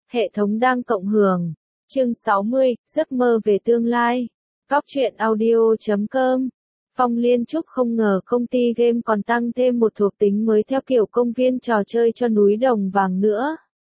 Hệ thống đang cộng hưởng. Chương 60, giấc mơ về tương lai. Góc truyện audio.com. Phong Liên Trúc không ngờ công ty game còn tăng thêm một thuộc tính mới theo kiểu công viên trò chơi cho núi Đồng Vàng nữa.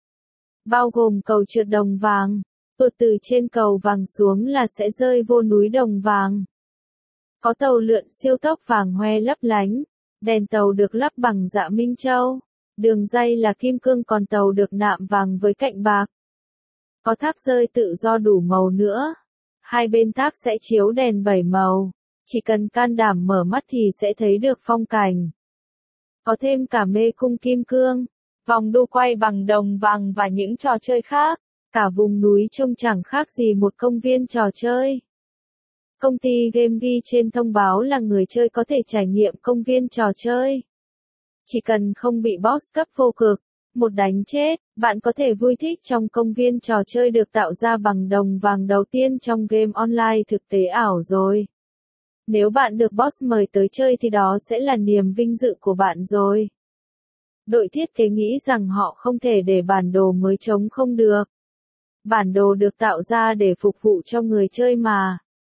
Bao gồm cầu trượt đồng vàng. Tuột từ trên cầu vàng xuống là sẽ rơi vô núi Đồng Vàng. Có tàu lượn siêu tốc vàng hoe lấp lánh. Đèn tàu được lắp bằng dạ Minh Châu. Đường ray là kim cương, còn tàu được nạm vàng với cạnh bạc. Có tháp rơi tự do đủ màu nữa. Hai bên tháp sẽ chiếu đèn 7 màu. Chỉ cần can đảm mở mắt thì sẽ thấy được phong cảnh. Có thêm cả mê cung kim cương, vòng đu quay bằng đồng vàng và những trò chơi khác. Cả vùng núi trông chẳng khác gì một công viên trò chơi. Công ty game ghi trên thông báo là người chơi có thể trải nghiệm công viên trò chơi. Chỉ cần không bị boss cấp vô cực, một đánh chết, bạn có thể vui thích trong công viên trò chơi được tạo ra bằng đồng vàng đầu tiên trong game online thực tế ảo rồi. Nếu bạn được boss mời tới chơi thì đó sẽ là niềm vinh dự của bạn rồi. Đội thiết kế nghĩ rằng họ không thể để bản đồ mới trống không được. Bản đồ được tạo ra để phục vụ cho người chơi mà.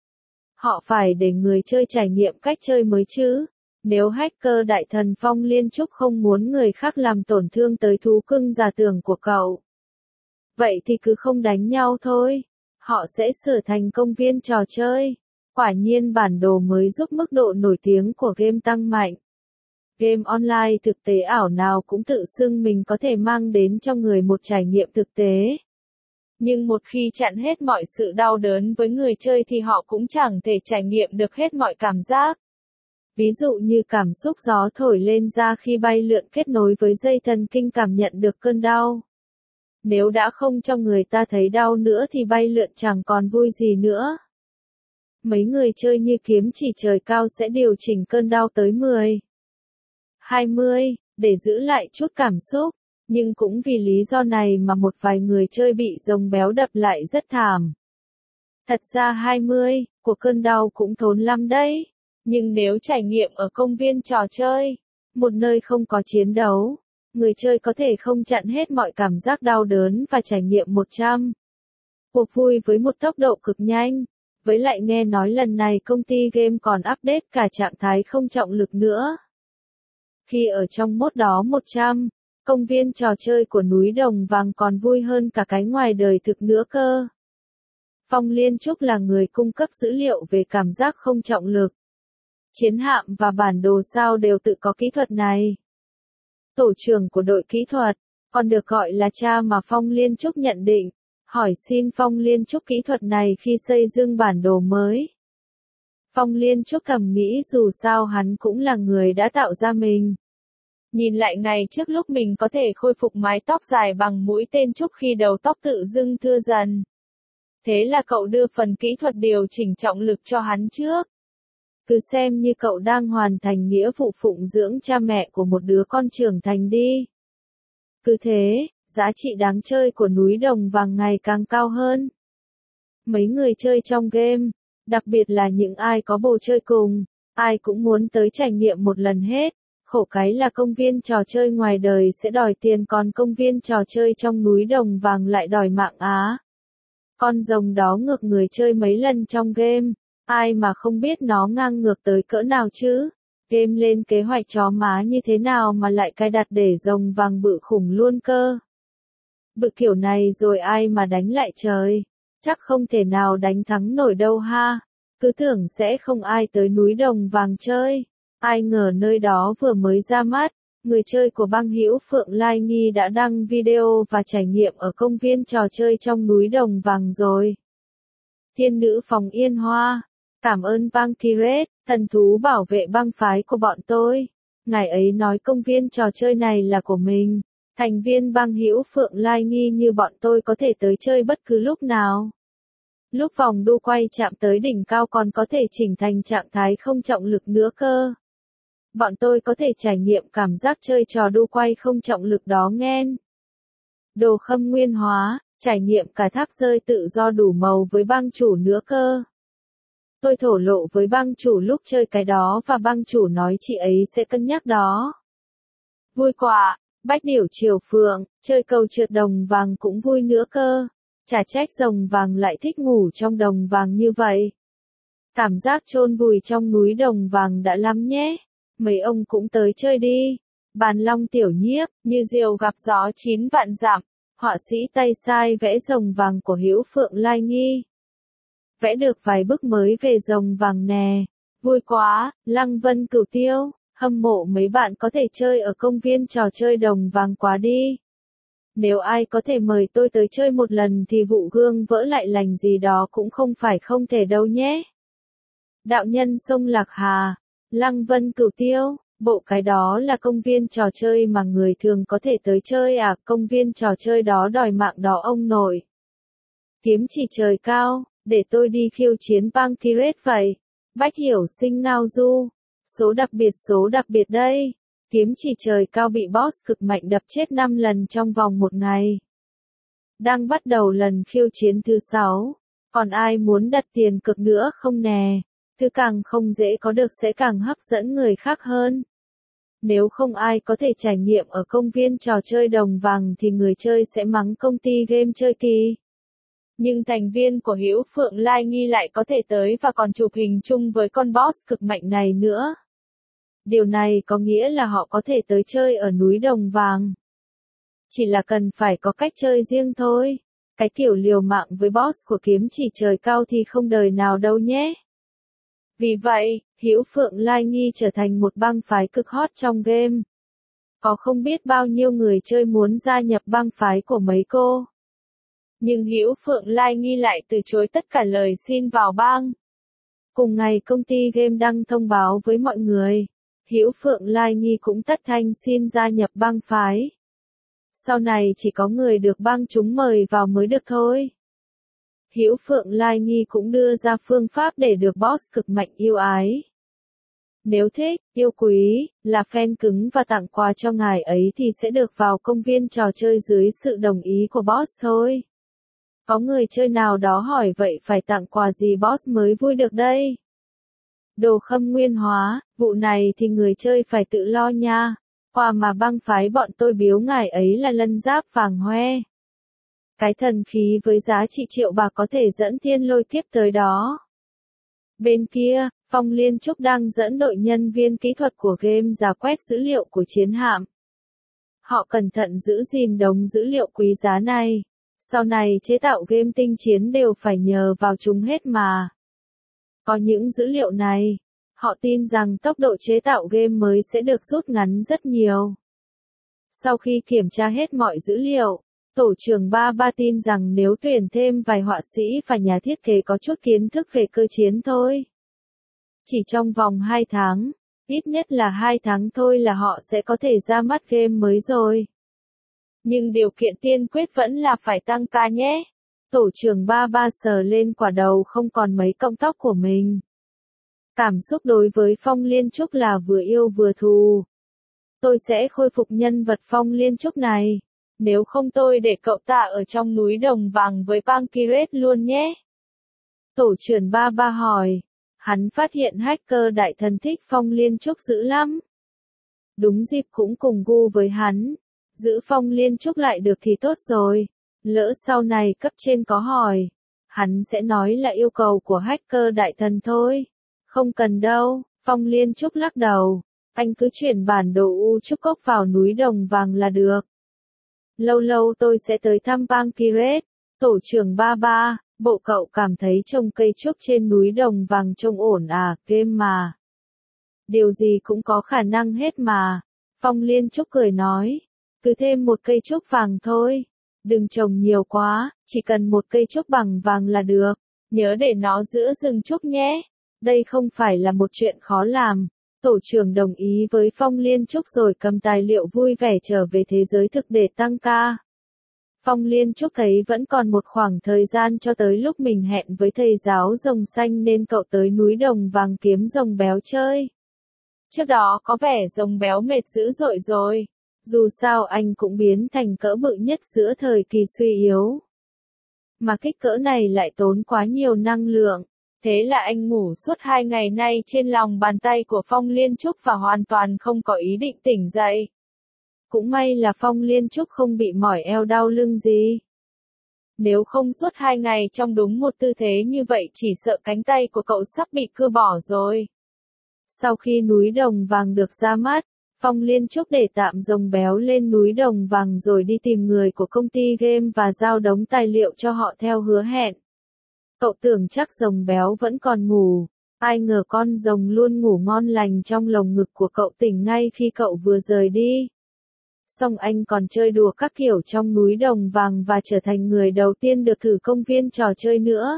Họ phải để người chơi trải nghiệm cách chơi mới chứ. Nếu hacker đại thần Phong Liên Trúc không muốn người khác làm tổn thương tới thú cưng giả tưởng của cậu, vậy thì cứ không đánh nhau thôi. Họ sẽ sửa thành công viên trò chơi. Quả nhiên bản đồ mới giúp mức độ nổi tiếng của game tăng mạnh. Game online thực tế ảo nào cũng tự xưng mình có thể mang đến cho người một trải nghiệm thực tế. Nhưng một khi chặn hết mọi sự đau đớn với người chơi thì họ cũng chẳng thể trải nghiệm được hết mọi cảm giác. Ví dụ như cảm xúc gió thổi lên da khi bay lượn kết nối với dây thần kinh cảm nhận được cơn đau. Nếu đã không cho người ta thấy đau nữa thì bay lượn chẳng còn vui gì nữa. Mấy người chơi như kiếm chỉ trời cao sẽ điều chỉnh cơn đau tới 10, 20, để giữ lại chút cảm xúc. Nhưng cũng vì lý do này mà một vài người chơi bị rồng béo đập lại rất thảm. Thật ra 20 của cơn đau cũng thốn lắm đấy. Nhưng nếu trải nghiệm ở công viên trò chơi, một nơi không có chiến đấu, người chơi có thể không chặn hết mọi cảm giác đau đớn và trải nghiệm 100 cuộc vui với một tốc độ cực nhanh. Với lại nghe nói lần này công ty game còn update cả trạng thái không trọng lực nữa. Khi ở trong mode đó 100, công viên trò chơi của núi Đồng Vàng còn vui hơn cả cái ngoài đời thực nữa cơ. Phong Liên Trúc là người cung cấp dữ liệu về cảm giác không trọng lực. Chiến hạm và bản đồ sao đều tự có kỹ thuật này. Tổ trưởng của đội kỹ thuật, còn được gọi là cha mà Phong Liên Trúc nhận định, hỏi xin Phong Liên Trúc kỹ thuật này khi xây dựng bản đồ mới. Phong Liên Trúc thầm nghĩ dù sao hắn cũng là người đã tạo ra mình. Nhìn lại ngày trước lúc mình có thể khôi phục mái tóc dài bằng mũi tên trúc khi đầu tóc tự dưng thưa dần. Thế là cậu đưa phần kỹ thuật điều chỉnh trọng lực cho hắn trước. Cứ xem như cậu đang hoàn thành nghĩa vụ phụng dưỡng cha mẹ của một đứa con trưởng thành đi. Cứ thế, giá trị đáng chơi của núi Đồng Vàng ngày càng cao hơn. Mấy người chơi trong game, đặc biệt là những ai có bồ chơi cùng, ai cũng muốn tới trải nghiệm một lần hết. Khổ cái là công viên trò chơi ngoài đời sẽ đòi tiền, còn công viên trò chơi trong núi Đồng Vàng lại đòi mạng á. Con rồng đó ngược người chơi mấy lần trong game, ai mà không biết nó ngang ngược tới cỡ nào chứ. Game lên kế hoạch chó má như thế nào mà lại cài đặt để rồng vàng bự khủng luôn cơ. Bự kiểu này rồi ai mà đánh lại trời. Chắc không thể nào đánh thắng nổi đâu ha. Cứ tưởng sẽ không ai tới núi Đồng Vàng chơi. Ai ngờ nơi đó vừa mới ra mắt, người chơi của băng hữu Phượng Lai Nghi đã đăng video và trải nghiệm ở công viên trò chơi trong núi Đồng Vàng rồi. Thiên nữ phòng Yên Hoa, cảm ơn băng Kiret, thần thú bảo vệ băng phái của bọn tôi. Ngài ấy nói công viên trò chơi này là của mình. Thành viên băng hữu Phượng Lai Nghi như bọn tôi có thể tới chơi bất cứ lúc nào. Lúc vòng đu quay chạm tới đỉnh cao còn có thể chỉnh thành trạng thái không trọng lực nữa cơ. Bọn tôi có thể trải nghiệm cảm giác chơi trò đu quay không trọng lực đó nghen. Đồ Khâm Nguyên Hóa, trải nghiệm cả tháp rơi tự do đủ màu với băng chủ nữa cơ. Tôi thổ lộ với băng chủ lúc chơi cái đó và băng chủ nói chị ấy sẽ cân nhắc đó. Vui quả, Bách điểu triều phượng, chơi cầu trượt đồng vàng cũng vui nữa cơ. Chả trách rồng vàng lại thích ngủ trong đồng vàng như vậy. Cảm giác chôn vùi trong núi đồng vàng đã lắm nhé. Mấy ông cũng tới chơi đi. Bàn long tiểu nhiếp, như diều gặp gió 9 vạn dặm. Họa sĩ tay sai vẽ rồng vàng của Hữu Phượng Lai Nghi. Vẽ được vài bức mới về rồng vàng nè. Vui quá, Lăng Vân Cửu Tiêu, hâm mộ mấy bạn có thể chơi ở công viên trò chơi đồng vàng quá đi. Nếu ai có thể mời tôi tới chơi một lần thì vụ gương vỡ lại lành gì đó cũng không phải không thể đâu nhé. Đạo nhân sông Lạc Hà, Lăng Vân Cửu Tiêu, bộ cái đó là công viên trò chơi mà người thường có thể tới chơi à, công viên trò chơi đó đòi mạng đó ông nội. Kiếm chỉ trời cao, để tôi đi khiêu chiến Pancrase vậy. Bách hiểu sinh ngao du. Số đặc biệt đây. Kiếm chỉ trời cao bị boss cực mạnh đập chết 5 lần trong vòng một ngày. Đang bắt đầu lần khiêu chiến thứ 6. Còn ai muốn đặt tiền cực nữa không nè? Thứ càng không dễ có được sẽ càng hấp dẫn người khác hơn. Nếu không ai có thể trải nghiệm ở công viên trò chơi đồng vàng thì người chơi sẽ mắng công ty game chơi kỳ. Nhưng thành viên của Hữu Phượng Lai Nghi lại có thể tới và còn chụp hình chung với con boss cực mạnh này nữa. Điều này có nghĩa là họ có thể tới chơi ở núi đồng vàng. Chỉ là cần phải có cách chơi riêng thôi. Cái kiểu liều mạng với boss của kiếm chỉ trời cao thì không đời nào đâu nhé. Vì vậy, Hữu Phượng Lai Nghi trở thành một bang phái cực hot trong game. Có không biết bao nhiêu người chơi muốn gia nhập bang phái của mấy cô. Nhưng Hữu Phượng Lai Nghi lại từ chối tất cả lời xin vào bang. Cùng ngày công ty game đăng thông báo với mọi người. Hữu Phượng Lai Nghi cũng tất thanh xin gia nhập bang phái. Sau này chỉ có người được bang chúng mời vào mới được thôi. Hữu Phượng Lai Nghi cũng đưa ra phương pháp để được boss cực mạnh yêu ái. Nếu thích, yêu quý, là fan cứng và tặng quà cho ngài ấy thì sẽ được vào công viên trò chơi dưới sự đồng ý của boss thôi. Có người chơi nào đó hỏi vậy phải tặng quà gì boss mới vui được đây? Đồ Khâm Nguyên hóa, vụ này thì người chơi phải tự lo nha. Quà mà bang phái bọn tôi biếu ngài ấy là lân giáp vàng hoe. Cái thần khí với giá trị triệu bạc có thể dẫn thiên lôi kiếp tới đó. Bên kia, Phong Liên Trúc đang dẫn đội nhân viên kỹ thuật của game rà quét dữ liệu của chiến hạm. Họ cẩn thận giữ gìn đống dữ liệu quý giá này. Sau này chế tạo game tinh chiến đều phải nhờ vào chúng hết mà. Có những dữ liệu này, họ tin rằng tốc độ chế tạo game mới sẽ được rút ngắn rất nhiều. Sau khi kiểm tra hết mọi dữ liệu, tổ trưởng Ba tin rằng nếu tuyển thêm vài họa sĩ và nhà thiết kế có chút kiến thức về cơ chiến thôi. Chỉ trong vòng 2 tháng, ít nhất là 2 tháng thôi là họ sẽ có thể ra mắt game mới rồi. Nhưng điều kiện tiên quyết vẫn là phải tăng ca nhé. Tổ trưởng Ba sờ lên quả đầu không còn mấy cọng tóc của mình. Cảm xúc đối với Phong Liên Trúc là vừa yêu vừa thù. Tôi sẽ khôi phục nhân vật Phong Liên Trúc này. Nếu không tôi để cậu ta ở trong núi đồng vàng với Pancrase luôn nhé. Tổ trưởng Ba hỏi. Hắn phát hiện hacker đại thần thích Phong Liên Trúc dữ lắm. Đúng dịp cũng cùng gu với hắn. Giữ Phong Liên Trúc lại được thì tốt rồi. Lỡ sau này cấp trên có hỏi. Hắn sẽ nói là yêu cầu của hacker đại thần thôi. Không cần đâu, Phong Liên Trúc lắc đầu. Anh cứ chuyển bản đồ U Trúc Cốc vào núi đồng vàng là được. Lâu lâu tôi sẽ tới thăm Pancrase. Tổ trưởng Ba, bộ cậu cảm thấy trồng cây trúc trên núi đồng vàng trông ổn à, game mà. Điều gì cũng có khả năng hết mà. Phong Liên Trúc cười nói. Cứ thêm một cây trúc vàng thôi. Đừng trồng nhiều quá, chỉ cần một cây trúc bằng vàng là được. Nhớ để nó giữa rừng trúc nhé. Đây không phải là một chuyện khó làm. Tổ trưởng đồng ý với Phong Liên Trúc rồi cầm tài liệu vui vẻ trở về thế giới thực để tăng ca. Phong Liên Trúc thấy vẫn còn một khoảng thời gian cho tới lúc mình hẹn với thầy giáo rồng xanh nên cậu tới núi đồng vàng kiếm rồng béo chơi. Trước đó có vẻ rồng béo mệt dữ dội rồi. Dù sao anh cũng biến thành cỡ bự nhất giữa thời kỳ suy yếu. Mà kích cỡ này lại tốn quá nhiều năng lượng. Thế là anh ngủ suốt 2 ngày nay trên lòng bàn tay của Phong Liên Trúc và hoàn toàn không có ý định tỉnh dậy. Cũng may là Phong Liên Trúc không bị mỏi eo đau lưng gì. Nếu không suốt 2 ngày trong đúng một tư thế như vậy chỉ sợ cánh tay của cậu sắp bị cưa bỏ rồi. Sau khi núi Đồng Vàng được ra mắt, Phong Liên Trúc để tạm rồng béo lên núi Đồng Vàng rồi đi tìm người của công ty game và giao đống tài liệu cho họ theo hứa hẹn. Cậu tưởng chắc rồng béo vẫn còn ngủ, ai ngờ con rồng luôn ngủ ngon lành trong lồng ngực của cậu tỉnh ngay khi cậu vừa rời đi. Xong anh còn chơi đùa các kiểu trong núi Đồng Vàng và trở thành người đầu tiên được thử công viên trò chơi nữa.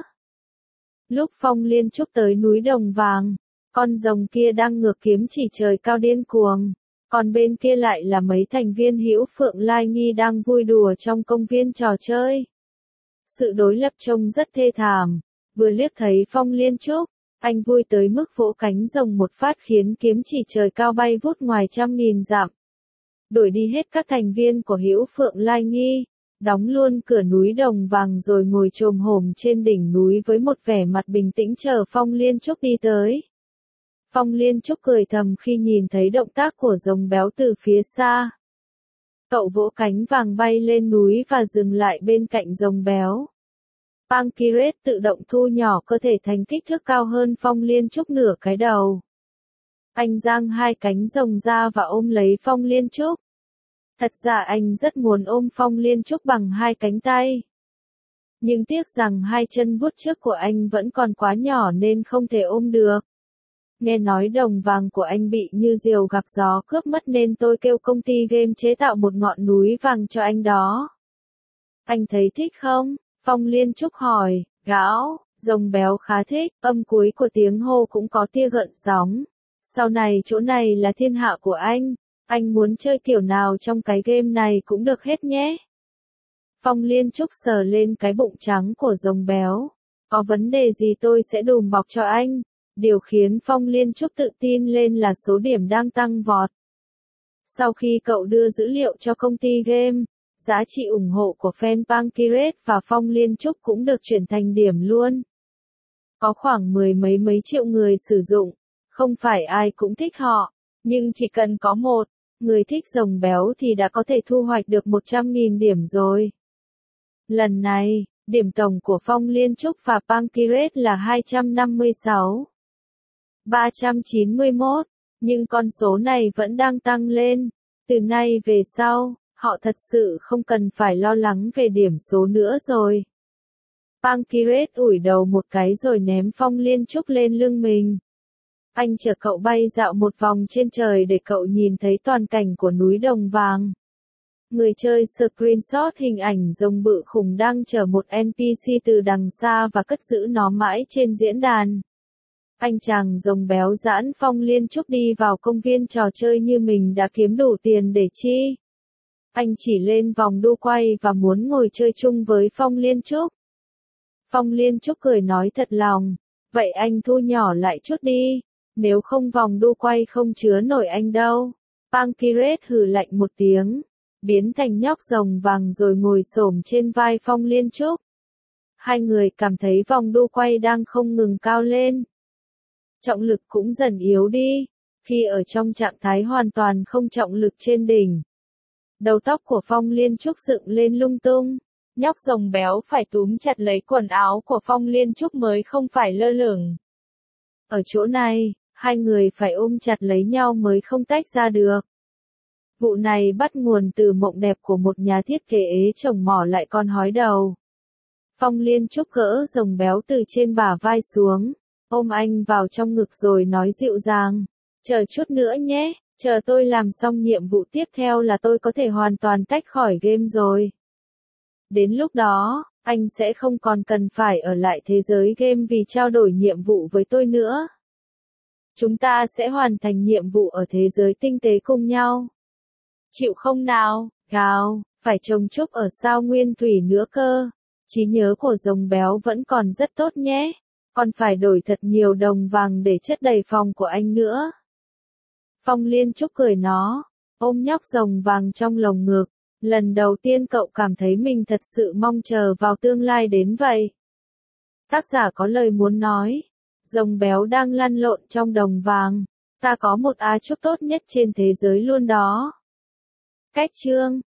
Lúc Phong Liên Trúc tới núi Đồng Vàng, con rồng kia đang ngược kiếm chỉ trời cao điên cuồng, còn bên kia lại là mấy thành viên Hữu Phượng Lai Nghi đang vui đùa trong công viên trò chơi. Sự đối lập trông rất thê thảm, vừa liếc thấy Phong Liên Trúc, anh vui tới mức vỗ cánh rồng một phát khiến kiếm chỉ trời cao bay vút ngoài trăm nghìn dặm. Đuổi đi hết các thành viên của Hữu Phượng Lai Nghi, đóng luôn cửa núi Đồng Vàng rồi ngồi chồm hổm trên đỉnh núi với một vẻ mặt bình tĩnh chờ Phong Liên Trúc đi tới. Phong Liên Trúc cười thầm khi nhìn thấy động tác của rồng béo từ phía xa. Cậu vỗ cánh vàng bay lên núi và dừng lại bên cạnh rồng béo. Pancreas tự động thu nhỏ cơ thể thành kích thước cao hơn Phong Liên Trúc nửa cái đầu. Anh giang hai cánh rồng ra và ôm lấy Phong Liên Trúc. Thật ra anh rất muốn ôm Phong Liên Trúc bằng hai cánh tay. Nhưng tiếc rằng hai chân vuốt trước của anh vẫn còn quá nhỏ nên không thể ôm được. Nghe nói Đồng Vàng của anh bị như diều gặp gió cướp mất nên tôi kêu công ty game chế tạo một ngọn núi vàng cho anh đó. Anh thấy thích không? Phong Liên Trúc hỏi. Gão, rồng béo khá thích, âm cuối của tiếng hô cũng có tia gợn sóng. Sau này chỗ này là thiên hạ của anh muốn chơi kiểu nào trong cái game này cũng được hết nhé. Phong Liên Trúc sờ lên cái bụng trắng của rồng béo. Có vấn đề gì tôi sẽ đùm bọc cho anh. Điều khiến Phong Liên Trúc tự tin lên là số điểm đang tăng vọt. Sau khi cậu đưa dữ liệu cho công ty game, giá trị ủng hộ của fan Pancreas và Phong Liên Trúc cũng được chuyển thành điểm luôn. Có khoảng mười mấy triệu người sử dụng, không phải ai cũng thích họ, nhưng chỉ cần có một người thích rồng béo thì đã có thể thu hoạch được 100.000 điểm rồi. Lần này, điểm tổng của Phong Liên Trúc và Pancreas là 256. 391, nhưng con số này vẫn đang tăng lên. Từ nay về sau, họ thật sự không cần phải lo lắng về điểm số nữa rồi. Pancreas ủi đầu một cái rồi ném Phong Liên Trúc lên lưng mình. Anh chở cậu bay dạo một vòng trên trời để cậu nhìn thấy toàn cảnh của núi Đồng Vàng. Người chơi screenshot hình ảnh rồng bự khủng đang chở một NPC từ đằng xa và cất giữ nó mãi trên diễn đàn. Anh chàng rồng béo giãn Phong Liên Trúc đi vào công viên trò chơi như mình đã kiếm đủ tiền để chi. Anh chỉ lên vòng đu quay và muốn ngồi chơi chung với Phong Liên Trúc. Phong Liên Trúc cười nói thật lòng, vậy anh thu nhỏ lại chút đi, nếu không vòng đu quay không chứa nổi anh đâu. Pancreas hừ lạnh một tiếng, biến thành nhóc rồng vàng rồi ngồi xổm trên vai Phong Liên Trúc. Hai người cảm thấy vòng đu quay đang không ngừng cao lên. Trọng lực cũng dần yếu đi, khi ở trong trạng thái hoàn toàn không trọng lực trên đỉnh. Đầu tóc của Phong Liên Trúc dựng lên lung tung, nhóc rồng béo phải túm chặt lấy quần áo của Phong Liên Trúc mới không phải lơ lửng. Ở chỗ này, hai người phải ôm chặt lấy nhau mới không tách ra được. Vụ này bắt nguồn từ mộng đẹp của một nhà thiết kế ế chồng mỏ lại con hói đầu. Phong Liên Trúc gỡ rồng béo từ trên bả vai xuống, ôm anh vào trong ngực rồi nói dịu dàng, chờ chút nữa nhé, chờ tôi làm xong nhiệm vụ tiếp theo là tôi có thể hoàn toàn tách khỏi game rồi. Đến lúc đó, anh sẽ không còn cần phải ở lại thế giới game vì trao đổi nhiệm vụ với tôi nữa. Chúng ta sẽ hoàn thành nhiệm vụ ở thế giới tinh tế cùng nhau. Chịu không nào? Gào, phải trồng trúc ở sao nguyên thủy nữa cơ. Trí nhớ của rồng béo vẫn còn rất tốt nhé. Còn phải đổi thật nhiều đồng vàng để chất đầy phòng của anh nữa. Phong Liên Trúc cười nó, ôm nhóc rồng vàng trong lồng ngực. Lần đầu tiên cậu cảm thấy mình thật sự mong chờ vào tương lai đến vậy. Tác giả có lời muốn nói. Rồng béo đang lăn lộn trong đồng vàng. Ta có một á trúc tốt nhất trên thế giới luôn đó. Cách chương